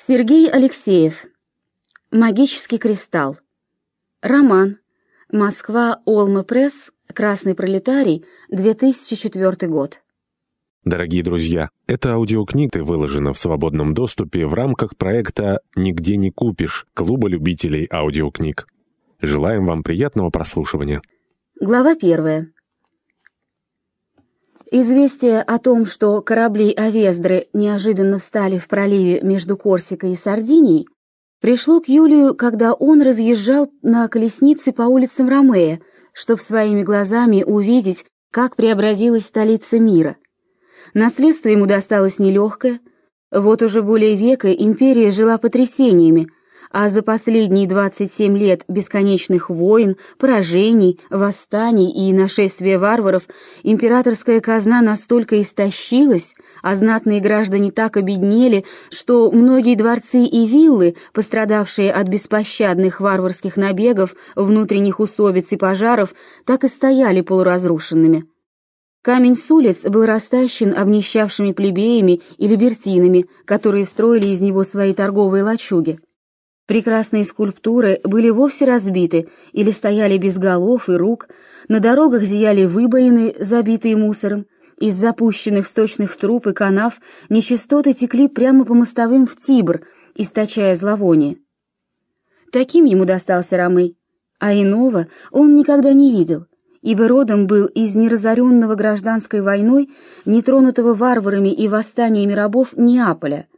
Сергей Алексеев. Магический кристалл. Роман. Москва. Олма Пресс. Красный пролетарий. 2004 год. Дорогие друзья, эта аудиокнига выложена в свободном доступе в рамках проекта «Нигде не купишь» Клуба любителей аудиокниг. Желаем вам приятного прослушивания. Глава 1. Известие о том, что корабли Авездры неожиданно встали в проливе между Корсикой и Сардинией, пришло к Юлию, когда он разъезжал на колеснице по улицам Ромея, чтобы своими глазами увидеть, как преобразилась столица мира. Наследство ему досталось нелегкое. Вот уже более века империя жила потрясениями, а за последние 27 лет бесконечных войн, поражений, восстаний и нашествия варваров императорская казна настолько истощилась, а знатные граждане так обеднели, что многие дворцы и виллы, пострадавшие от беспощадных варварских набегов, внутренних усобиц и пожаров, так и стояли полуразрушенными. Камень с улиц был растащен обнищавшими плебеями и либертинами, которые строили из него свои торговые лачуги. Прекрасные скульптуры были вовсе разбиты или стояли без голов и рук, на дорогах зияли выбоины, забитые мусором, из запущенных сточных труб и канав нечистоты текли прямо по мостовым в Тибр, источая зловоние. Таким ему достался Ромей, а иного он никогда не видел, ибо родом был из неразоренного гражданской войной, нетронутого варварами и восстаниями рабов Неаполя.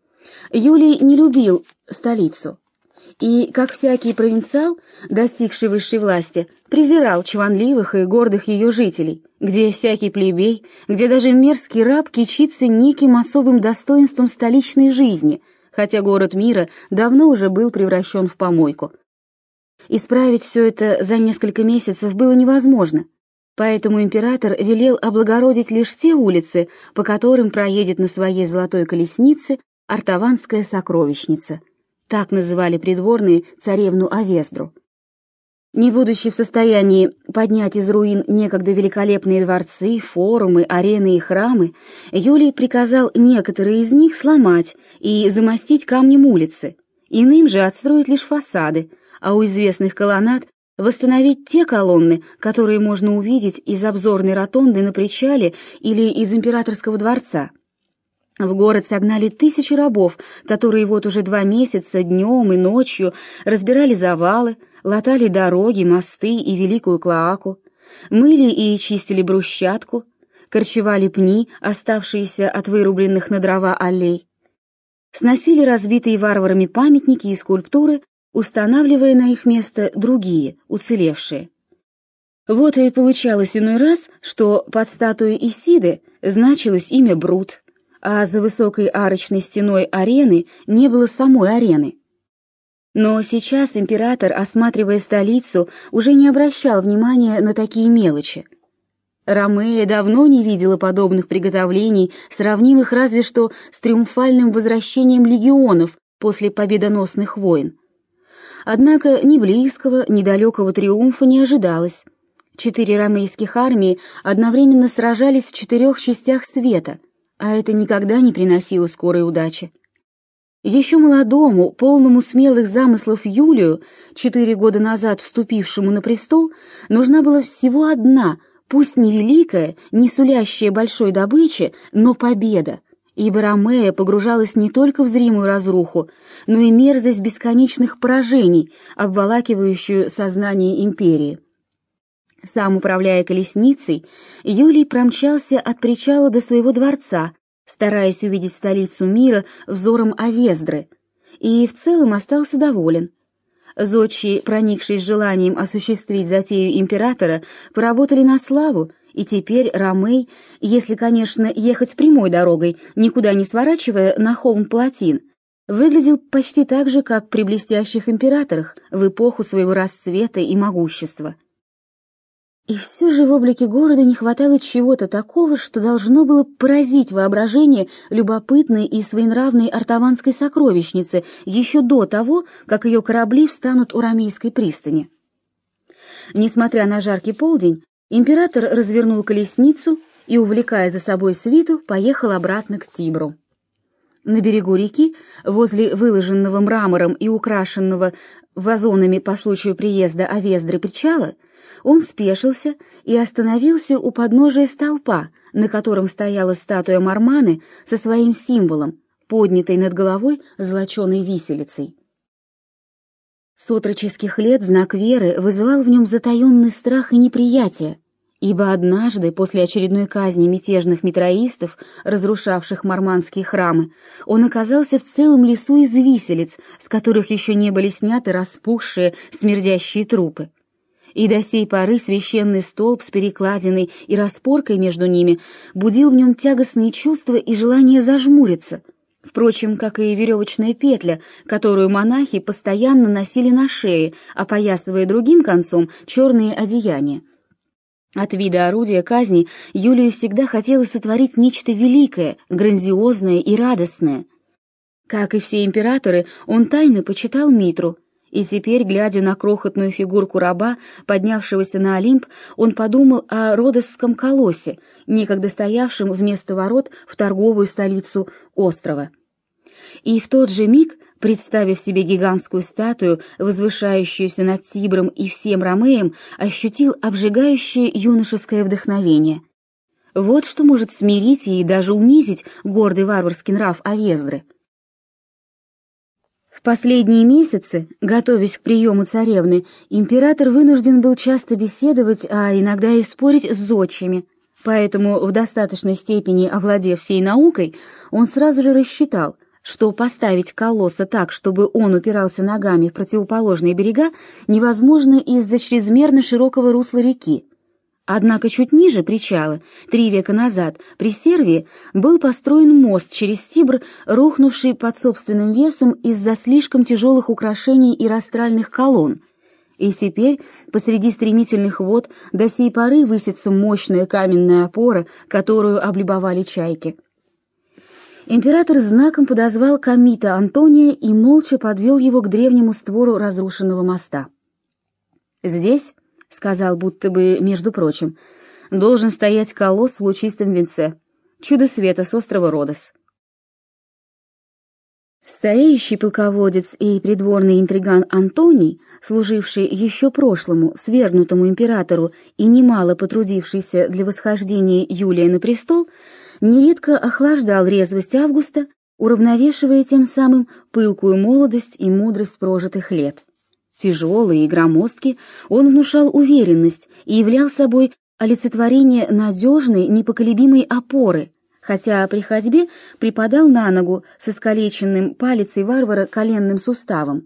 Юлий не любил столицу и, как всякий провинциал, достигший высшей власти, презирал чванливых и гордых ее жителей, где всякий плебей, где даже мерзкий раб кичится неким особым достоинством столичной жизни, хотя город мира давно уже был превращен в помойку. Исправить все это за несколько месяцев было невозможно, поэтому император велел облагородить лишь те улицы, по которым проедет на своей золотой колеснице Артаванская сокровищница. Так называли придворные царевну Авездру. Не будучи в состоянии поднять из руин некогда великолепные дворцы, форумы, арены и храмы, Юлий приказал некоторые из них сломать и замостить камнем улицы, иным же отстроить лишь фасады, а у известных колоннад восстановить те колонны, которые можно увидеть из обзорной ротонды на причале или из императорского дворца. В город согнали тысячи рабов, которые вот уже 2 месяца днем и ночью разбирали завалы, латали дороги, мосты и великую клоаку, мыли и чистили брусчатку, корчевали пни, оставшиеся от вырубленных на дрова аллей, сносили разбитые варварами памятники и скульптуры, устанавливая на их место другие, уцелевшие. Вот и получалось иной раз, что под статуей Исиды значилось имя Брут, а за высокой арочной стеной арены не было самой арены. Но сейчас император, осматривая столицу, уже не обращал внимания на такие мелочи. Ромея давно не видела подобных приготовлений, сравнимых разве что с триумфальным возвращением легионов после победоносных войн. Однако ни близкого, ни далекого триумфа не ожидалось. 4 ромейских армии одновременно сражались в 4 частях света, а это никогда не приносило скорой удачи. Еще молодому, полному смелых замыслов Юлию, 4 года назад вступившему на престол, нужна была всего одна, пусть не великая, не сулящая большой добычи, но победа, ибо Ромея погружалась не только в зримую разруху, но и мерзость бесконечных поражений, обволакивающую сознание империи. Сам управляя колесницей, Юлий промчался от причала до своего дворца, стараясь увидеть столицу мира взором Авездры, и в целом остался доволен. Зодчие, проникшись желанием осуществить затею императора, поработали на славу, и теперь Ромей, если, конечно, ехать прямой дорогой, никуда не сворачивая на холм Палатин, выглядел почти так же, как при блестящих императорах в эпоху своего расцвета и могущества. И все же в облике города не хватало чего-то такого, что должно было поразить воображение любопытной и своенравной артаванской сокровищницы еще до того, как ее корабли встанут у Ромейской пристани. Несмотря на жаркий полдень, император развернул колесницу и, увлекая за собой свиту, поехал обратно к Тибру. На берегу реки, возле выложенного мрамором и украшенного вазонами по случаю приезда Авездры причала, он спешился и остановился у подножия столпа, на котором стояла статуя Марманы со своим символом, поднятой над головой золоченой виселицей. С отроческих лет знак веры вызывал в нем затаенный страх и неприятие, ибо однажды, после очередной казни мятежных митроистов, разрушавших марманские храмы, он оказался в целом лесу из виселиц, с которых еще не были сняты распухшие, смердящие трупы. И до сей поры священный столб с перекладиной и распоркой между ними будил в нем тягостные чувства и желание зажмуриться, впрочем, как и веревочная петля, которую монахи постоянно носили на шее, опоясывая другим концом черные одеяния. От вида орудия казни Юлию всегда хотелось сотворить нечто великое, грандиозное и радостное. Как и все императоры, он тайно почитал Митру, и теперь, глядя на крохотную фигурку раба, поднявшегося на Олимп, он подумал о Родосском колоссе, некогда стоявшем вместо ворот в торговую столицу острова. И в тот же миг, представив себе гигантскую статую, возвышающуюся над Тибром и всем Ромеем, ощутил обжигающее юношеское вдохновение. Вот что может смирить и даже унизить гордый варварский нрав Авездры. В последние месяцы, готовясь к приему царевны, император вынужден был часто беседовать, а иногда и спорить с зодчими, поэтому, в достаточной степени овладев всей наукой, он сразу же рассчитал, что поставить колосса так, чтобы он упирался ногами в противоположные берега, невозможно из-за чрезмерно широкого русла реки. Однако чуть ниже причала, 3 века назад, при Сервии, был построен мост через Тибр, рухнувший под собственным весом из-за слишком тяжелых украшений и растральных колонн. И теперь посреди стремительных вод до сей поры высится мощная каменная опора, которую облюбовали чайки. Император знаком подозвал комита Антония и молча подвел его к древнему створу разрушенного моста. «Здесь, — сказал будто бы, между прочим, — должен стоять колосс в лучистом венце, чудо света с острова Родос». Стареющий полководец и придворный интриган Антоний, служивший еще прошлому свергнутому императору и немало потрудившийся для восхождения Юлия на престол, нередко охлаждал резвость Августа, уравновешивая тем самым пылкую молодость и мудрость прожитых лет. Тяжелый и громоздкий, он внушал уверенность и являл собой олицетворение надежной, непоколебимой опоры, хотя при ходьбе припадал на ногу с искалеченным палицей варвара коленным суставом.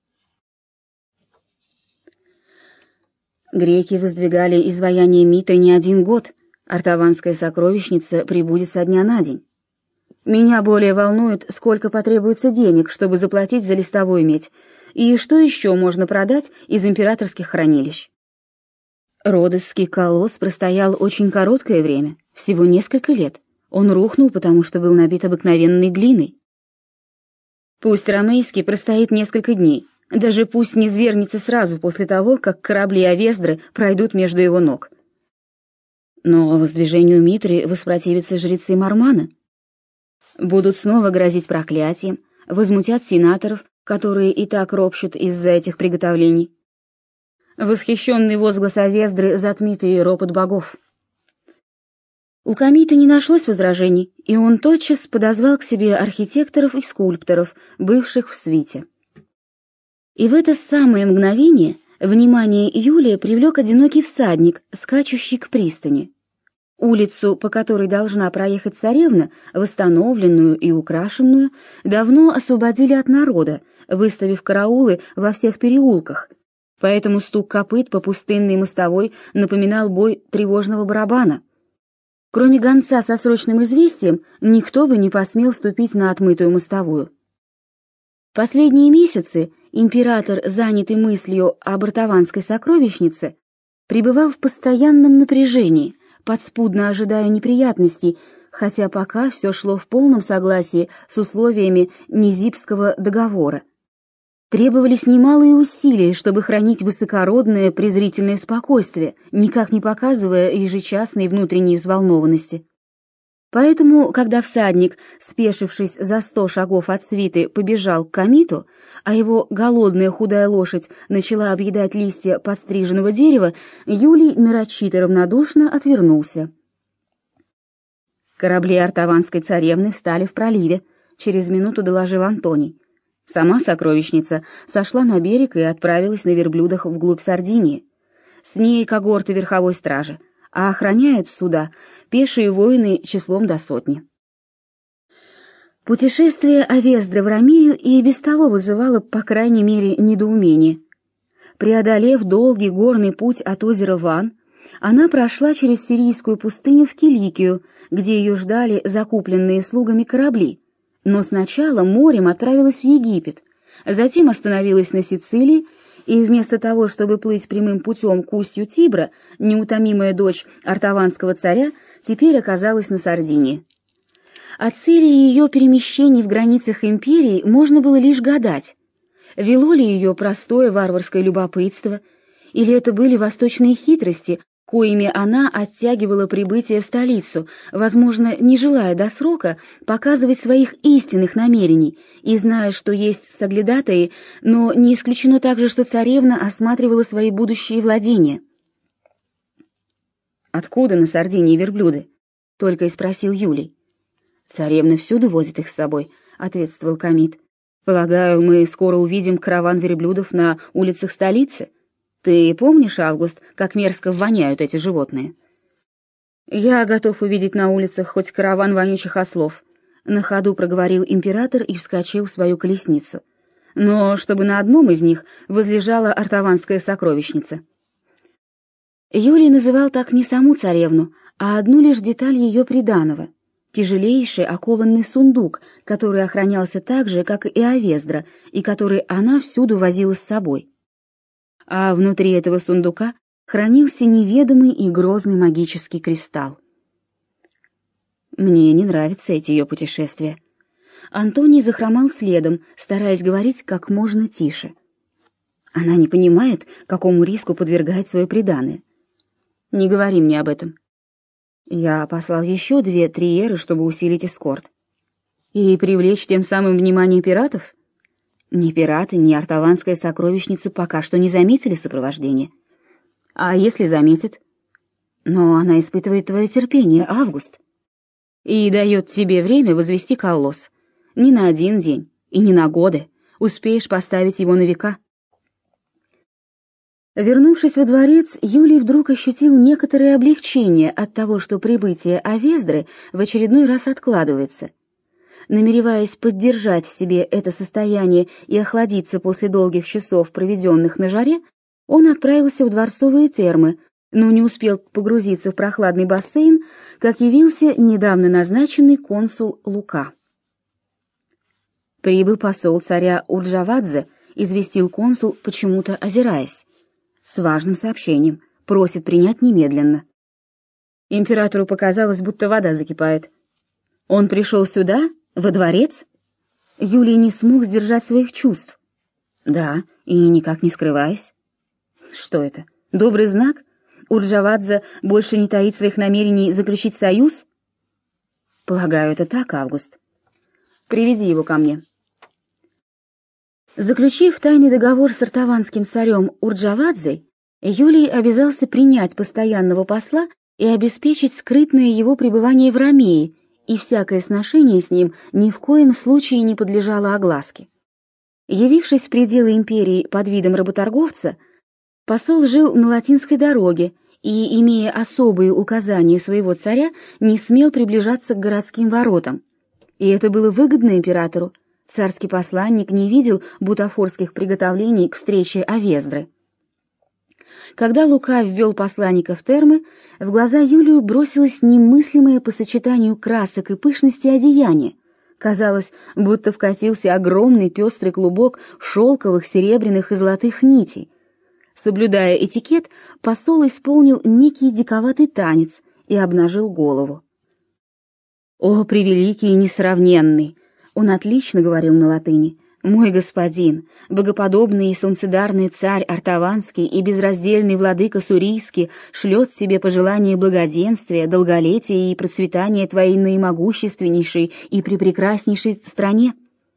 Греки воздвигали изваяние Митры не 1 год, артаванская сокровищница прибудет со дня на день. Меня более волнует, сколько потребуется денег, чтобы заплатить за листовую медь, и что еще можно продать из императорских хранилищ. Родосский колосс простоял очень короткое время, всего несколько лет. Он рухнул, потому что был набит обыкновенной глиной. Пусть ромейский простоит несколько дней, даже пусть не звернется сразу после того, как корабли Авездры пройдут между его ног. Но воздвижению Митры воспротивятся жрецы Мармана. Будут снова грозить проклятием, возмутят сенаторов, которые и так ропщут из-за этих приготовлений. Восхищенный возглас Авездры затмит и ропот богов. У комита не нашлось возражений, и он тотчас подозвал к себе архитекторов и скульпторов, бывших в свите. И в это самое мгновение внимание Юлия привлек одинокий всадник, скачущий к пристани. Улицу, по которой должна проехать царевна, восстановленную и украшенную, давно освободили от народа, выставив караулы во всех переулках, поэтому стук копыт по пустынной мостовой напоминал бой тревожного барабана. Кроме гонца со срочным известием, никто бы не посмел ступить на отмытую мостовую. Последние месяцы император, занятый мыслью об артаванской сокровищнице, пребывал в постоянном напряжении, подспудно ожидая неприятностей, хотя пока все шло в полном согласии с условиями Низибского договора. Требовались немалые усилия, чтобы хранить высокородное презрительное спокойствие, никак не показывая ежечасной внутренней взволнованности. Поэтому, когда всадник, спешившись за 100 шагов от свиты, побежал к комиту, а его голодная худая лошадь начала объедать листья подстриженного дерева, Юлий нарочито равнодушно отвернулся. Корабли артаванской царевны встали в проливе, через минуту доложил Антоний. Сама сокровищница сошла на берег и отправилась на верблюдах вглубь Сардинии. С ней когорты верховой стражи, а охраняют суда пешие воины числом до 100. Путешествие Авездры в Ромею и без того вызывало, по крайней мере, недоумение. Преодолев долгий горный путь от озера Ван, она прошла через сирийскую пустыню в Киликию, где ее ждали закупленные слугами корабли, но сначала морем отправилась в Египет, затем остановилась на Сицилии, и вместо того, чтобы плыть прямым путем к устью Тибра, неутомимая дочь артаванского царя теперь оказалась на Сардинии. О цели ее перемещений в границах империи можно было лишь гадать. Вело ли ее простое варварское любопытство, или это были восточные хитрости, коими она оттягивала прибытие в столицу, возможно, не желая до срока показывать своих истинных намерений и зная, что есть соглядатаи, но не исключено также, что царевна осматривала свои будущие владения. «Откуда на Сардинии верблюды?» — только и спросил Юлий. «Царевна всюду возит их с собой», — ответствовал комит. «Полагаю, мы скоро увидим караван верблюдов на улицах столицы. Ты помнишь, Август, как мерзко воняют эти животные?» «Я готов увидеть на улицах хоть караван вонючих ослов», — на ходу проговорил император и вскочил в свою колесницу. «Но чтобы на одном из них возлежала артаванская сокровищница». Юлий называл так не саму царевну, а одну лишь деталь ее приданого — тяжелейший окованный сундук, который охранялся так же, как и Авездра, и который она всюду возила с собой. А внутри этого сундука хранился неведомый и грозный магический кристалл. Мне не нравятся эти ее путешествия. Антоний захромал следом, стараясь говорить как можно тише. Она не понимает, какому риску подвергает свое приданое. Не говори мне об этом. Я послал еще 2 триеры, чтобы усилить эскорт. И привлечь тем самым внимание пиратов? Ни пираты, ни артаванская сокровищница пока что не заметили сопровождения. А если заметят? Но она испытывает твое терпение, Август. И дает тебе время возвести колосс. Не на 1 день и не на годы. Успеешь поставить его на века. Вернувшись во дворец, Юлий вдруг ощутил некоторое облегчение от того, что прибытие Авездры в очередной раз откладывается. Намереваясь поддержать в себе это состояние и охладиться после долгих часов, проведенных на жаре, он отправился в дворцовые термы, но не успел погрузиться в прохладный бассейн, как явился недавно назначенный консул Лука. «Прибыл посол царя Урджавадзе», — известил консул, почему-то озираясь. «С важным сообщением, просит принять немедленно». Императору показалось, будто вода закипает. «Он пришел сюда? Во дворец?» Юлий не смог сдержать своих чувств. «Да, и никак не скрываясь». «Что это? Добрый знак? Урджавадзе больше не таит своих намерений заключить союз?» «Полагаю, это так, Август. Приведи его ко мне». Заключив тайный договор с артаванским царем Урджавадзей, Юлий обязался принять постоянного посла и обеспечить скрытное его пребывание в Ромее, и всякое сношение с ним ни в коем случае не подлежало огласке. Явившись в пределы империи под видом работорговца, посол жил на Латинской дороге и, имея особые указания своего царя, не смел приближаться к городским воротам. И это было выгодно императору. Царский посланник не видел бутафорских приготовлений к встрече Авездры. Когда Лука ввел посланника в термы, в глаза Юлию бросилось немыслимое по сочетанию красок и пышности одеяние. Казалось, будто вкатился огромный пестрый клубок шелковых, серебряных и золотых нитей. Соблюдая этикет, посол исполнил некий диковатый танец и обнажил голову. «О, превеликий и несравненный!» Он отлично говорил на латыни. «Мой господин, богоподобный и солнцедарный царь Артаванский и безраздельный владыка Сурийский шлет тебе пожелания благоденствия, долголетия и процветания твоей наимогущественнейшей и препрекраснейшей стране».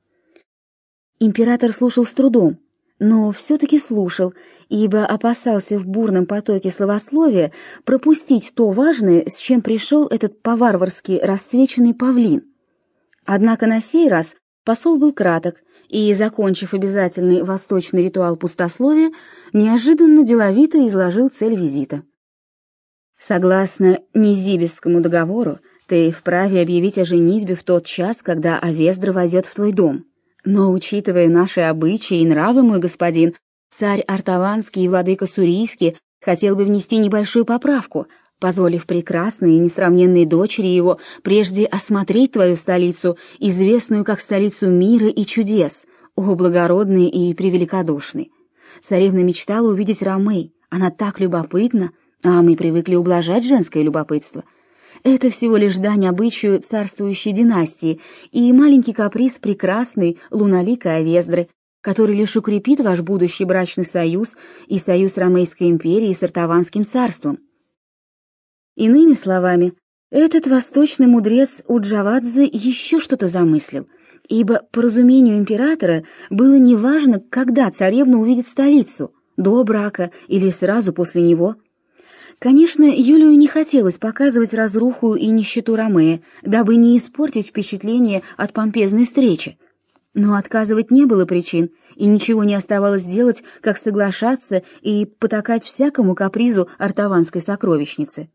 Император слушал с трудом, но все-таки слушал, ибо опасался в бурном потоке словословия пропустить то важное, с чем пришел этот по-варварски расцвеченный павлин. Однако на сей раз посол был краток и, закончив обязательный восточный ритуал пустословия, неожиданно деловито изложил цель визита. «Согласно Низибисскому договору, ты вправе объявить о женитьбе в тот час, когда Авездра войдет в твой дом. Но, учитывая наши обычаи и нравы, мой господин, царь Артаванский и владыка Сурийский хотел бы внести небольшую поправку, позволив прекрасной и несравненной дочери его прежде осмотреть твою столицу, известную как столицу мира и чудес, о благородный и превеликодушный. Царевна мечтала увидеть Ромей, она так любопытна, а мы привыкли ублажать женское любопытство. Это всего лишь дань обычаю царствующей династии и маленький каприз прекрасной луналикой Авездры, который лишь укрепит ваш будущий брачный союз и союз Ромейской империи с Артаванским царством. Иными словами, этот восточный мудрец Уджавадзе еще что-то замыслил, ибо, по разумению императора, было неважно, когда царевна увидит столицу, до брака или сразу после него. Конечно, Юлию не хотелось показывать разруху и нищету Ромея, дабы не испортить впечатление от помпезной встречи. Но отказывать не было причин, и ничего не оставалось делать, как соглашаться и потакать всякому капризу артаванской сокровищницы.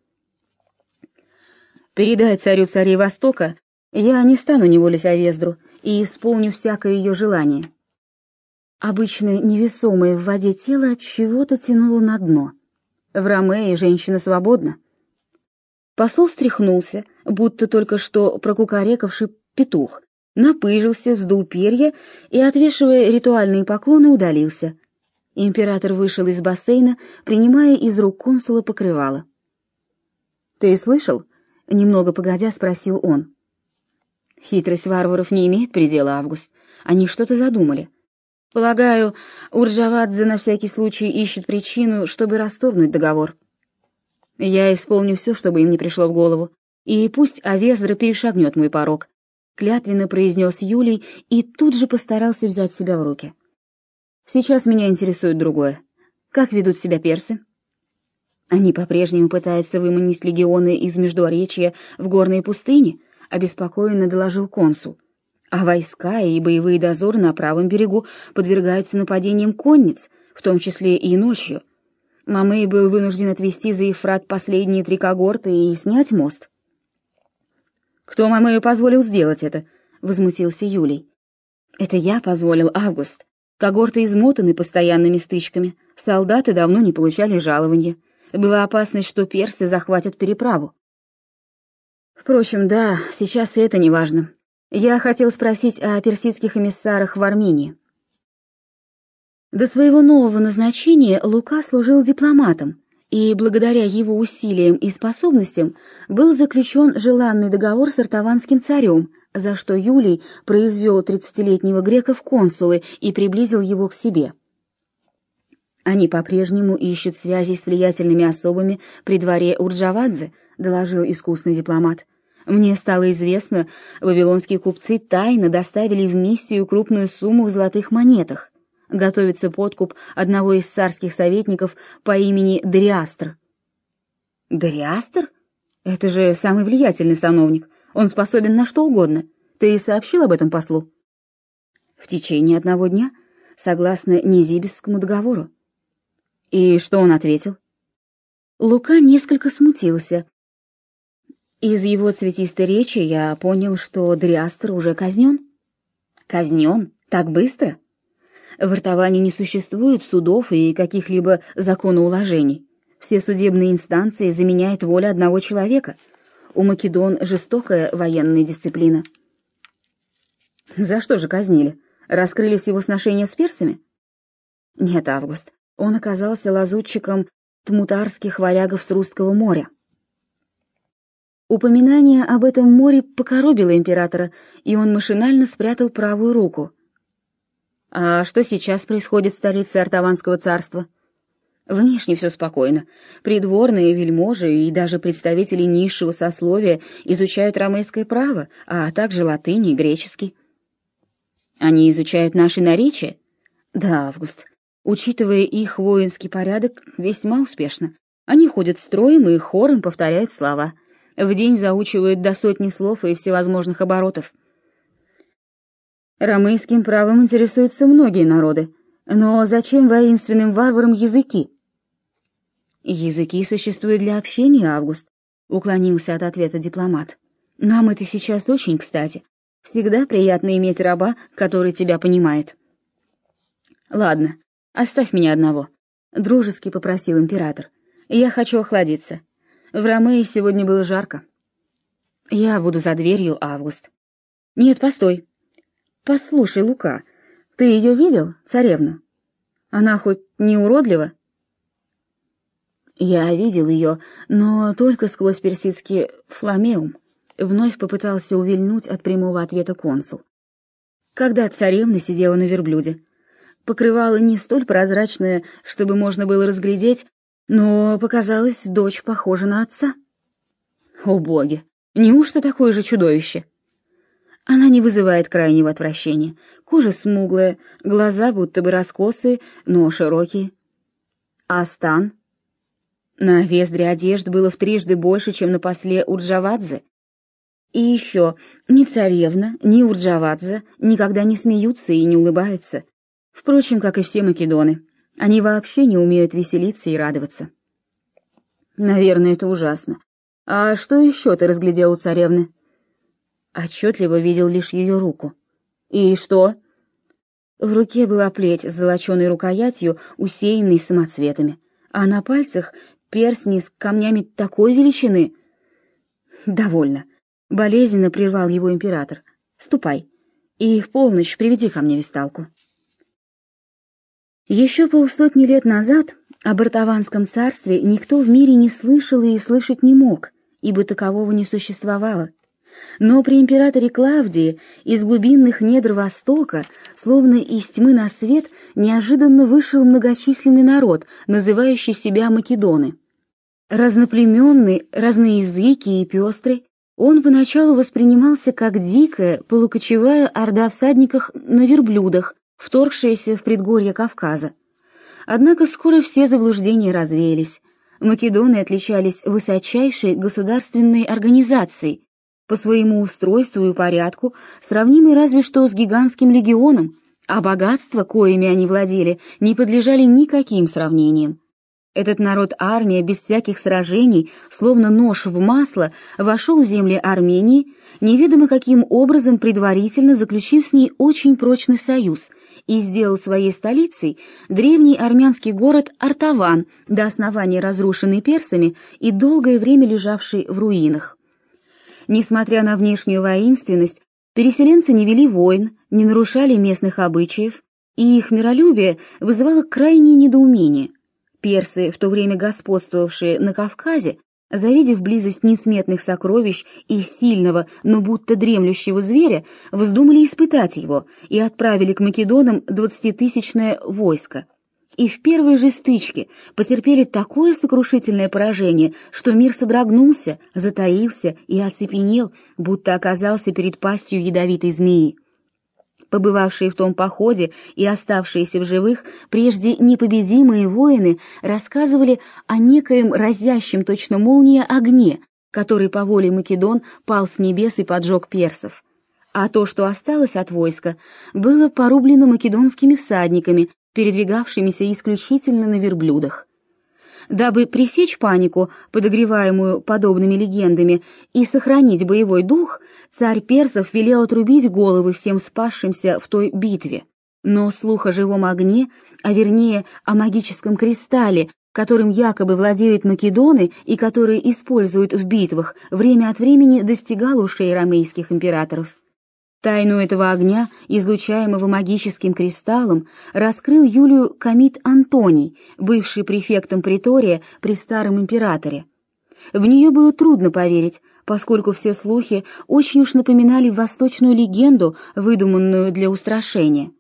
«Передай царю царей Востока, я не стану неволить Авездру и исполню всякое ее желание». Обычно невесомое в воде тело от чего-то тянуло на дно. В Ромее женщина свободна. Посол встряхнулся, будто только что прокукарекавший петух, напыжился, вздул перья и, отвешивая ритуальные поклоны, удалился. Император вышел из бассейна, принимая из рук консула покрывало. «Ты слышал?» — немного погодя спросил он. «Хитрость варваров не имеет предела, Август. Они что-то задумали. Полагаю, Урджавадзе на всякий случай ищет причину, чтобы расторгнуть договор. Я исполню все, чтобы им не пришло в голову, и пусть Авездра перешагнет мой порог», — клятвенно произнес Юлий и тут же постарался взять себя в руки. «Сейчас меня интересует другое. Как ведут себя персы?» «Они по-прежнему пытаются выманить легионы из Междуречья в горные пустыни», — обеспокоенно доложил консул. «А войска и боевые дозоры на правом берегу подвергаются нападениям конниц, в том числе и ночью. Мамей был вынужден отвести за Ефрат последние 3 когорты и снять мост». «Кто Мамею позволил сделать это?» — возмутился Юлий. «Это я позволил, Август. Когорты измотаны постоянными стычками, солдаты давно не получали жалования. Была опасность, что персы захватят переправу». «Впрочем, да, сейчас и это не важно. Я хотел спросить о персидских эмиссарах в Армении». До своего нового назначения Лука служил дипломатом, и благодаря его усилиям и способностям был заключен желанный договор с артаванским царем, за что Юлий произвел 30-летнего грека в консулы и приблизил его к себе. «Они по-прежнему ищут связей с влиятельными особами при дворе Урджавадзе», — доложил искусный дипломат. «Мне стало известно, вавилонские купцы тайно доставили в миссию крупную сумму в золотых монетах. Готовится подкуп одного из царских советников по имени Дариастр». «Дариастр? Это же самый влиятельный сановник. Он способен на что угодно. Ты сообщил об этом послу?» «В течение 1 дня, согласно Низибисскому договору». «И что он ответил?» Лука несколько смутился. Из его цветистой речи я понял, что Дариастр уже казнен. «Казнен? Так быстро?» В Артаване не существует судов и каких-либо законоуложений. Все судебные инстанции заменяет воля одного человека. У Македон жестокая военная дисциплина. За что же казнили? Раскрылись его сношения с персами? Нет, Август. Он оказался лазутчиком тмутарских варягов с Русского моря. Упоминание об этом море покоробило императора, и он машинально спрятал правую руку. А что сейчас происходит в столице Артаванского царства? Внешне все спокойно. Придворные, вельможи и даже представители низшего сословия изучают ромейское право, а также латынь и греческий. Они изучают наши наречия? Да, Август. Учитывая их воинский порядок, весьма успешно. Они ходят строем и хором повторяют слова. В день заучивают до 100 слов и всевозможных оборотов. Ромейским правом интересуются многие народы. Но зачем воинственным варварам языки? Языки существуют для общения, Август, уклонился от ответа дипломат. Нам это сейчас очень кстати. Всегда приятно иметь раба, который тебя понимает. Ладно, оставь меня одного, дружески попросил император. Я хочу охладиться. В Ромее сегодня было жарко. Я буду за дверью, Август. Нет, постой. Послушай, Лука, ты ее видел, царевну? Она хоть не уродлива? Я видел ее, но только сквозь персидский фламеум. Вновь попытался увильнуть от прямого ответа консул. Когда царевна сидела на верблюде. Покрывало не столь прозрачное, чтобы можно было разглядеть, но показалось, дочь похожа на отца. О боги, неужто такое же чудовище? Она не вызывает крайнего отвращения. Кожа смуглая, глаза будто бы раскосые, но широкие. А стан? На Вездре одежд было в 3 больше, чем на после Урджавадзе. И еще, ни царевна, ни Урджавадзе никогда не смеются и не улыбаются. Впрочем, как и все македоны. Они вообще не умеют веселиться и радоваться. Наверное, это ужасно. А что еще ты разглядел у царевны? Отчетливо видел лишь ее руку. И что? В руке была плеть с золоченой рукоятью, усеянной самоцветами, а на пальцах перстни с камнями такой величины. Довольно. Болезненно прервал его император. Ступай. И в полночь приведи ко мне весталку. Еще 500 лет назад об Артаванском царстве никто в мире не слышал и слышать не мог, ибо такового не существовало. Но при императоре Клавдии из глубинных недр Востока, словно из тьмы на свет, неожиданно вышел многочисленный народ, называющий себя македоны. Разноплеменный, разноязыкий и пестрый, он поначалу воспринимался как дикая, полукочевая орда всадников на верблюдах, вторгшаяся в предгорье Кавказа. Однако скоро все заблуждения развеялись. Македоны отличались высочайшей государственной организацией, по своему устройству и порядку, сравнимой разве что с гигантским легионом, а богатства, коими они владели, не подлежали никаким сравнениям. Этот народ-армия без всяких сражений, словно нож в масло, вошел в земли Армении, неведомо каким образом предварительно заключив с ней очень прочный союз, и сделал своей столицей древний армянский город Артаван, до основания разрушенный персами и долгое время лежавший в руинах. Несмотря на внешнюю воинственность, переселенцы не вели войн, не нарушали местных обычаев, и их миролюбие вызывало крайнее недоумение. Персы, в то время господствовавшие на Кавказе, завидев близость несметных сокровищ и сильного, но будто дремлющего зверя, вздумали испытать его и отправили к македонам 20-тысячное войско. И в первой же стычке потерпели такое сокрушительное поражение, что мир содрогнулся, затаился и оцепенел, будто оказался перед пастью ядовитой змеи. Побывавшие в том походе и оставшиеся в живых, прежде непобедимые воины рассказывали о некоем разящем точно молния огне, который по воле Македон пал с небес и поджег персов. А то, что осталось от войска, было порублено македонскими всадниками, передвигавшимися исключительно на верблюдах. Дабы пресечь панику, подогреваемую подобными легендами, и сохранить боевой дух, царь персов велел отрубить головы всем спасшимся в той битве. Но слух о живом огне, а вернее о магическом кристалле, которым якобы владеют македоны и который используют в битвах, время от времени достигал ушей ромейских императоров. Тайну этого огня, излучаемого магическим кристаллом, раскрыл Юлию Комит Антоний, бывший префектом притория при старом императоре. В нее было трудно поверить, поскольку все слухи очень уж напоминали восточную легенду, выдуманную для устрашения.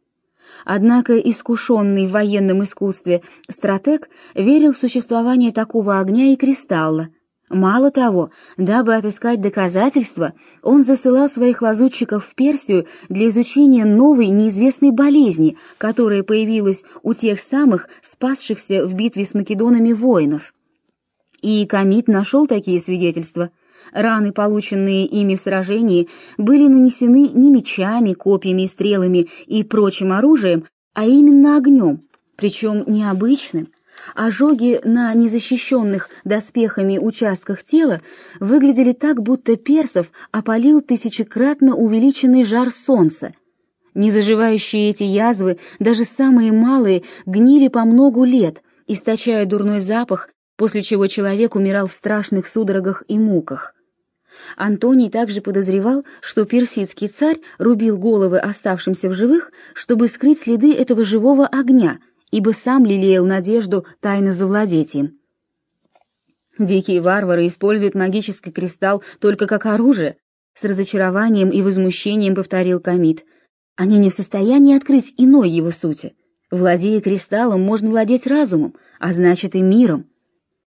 Однако искушенный в военном искусстве стратег верил в существование такого огня и кристалла. Мало того, дабы отыскать доказательства, он засылал своих лазутчиков в Персию для изучения новой неизвестной болезни, которая появилась у тех самых спасшихся в битве с македонами воинов. И Комит нашел такие свидетельства. Раны, полученные ими в сражении, были нанесены не мечами, копьями и стрелами и прочим оружием, а именно огнем, причем необычным. Ожоги на незащищенных доспехами участках тела выглядели так, будто персов опалил тысячекратно увеличенный жар солнца. Незаживающие эти язвы, даже самые малые, гнили по многу лет, источая дурной запах, после чего человек умирал в страшных судорогах и муках. Антоний также подозревал, что персидский царь рубил головы оставшимся в живых, чтобы скрыть следы этого живого огня, ибо сам лелеял надежду тайно завладеть им. Дикие варвары используют магический кристалл только как оружие, с разочарованием и возмущением повторил Комит. Они не в состоянии открыть иной его сути. Владея кристаллом, можно владеть разумом, а значит и миром.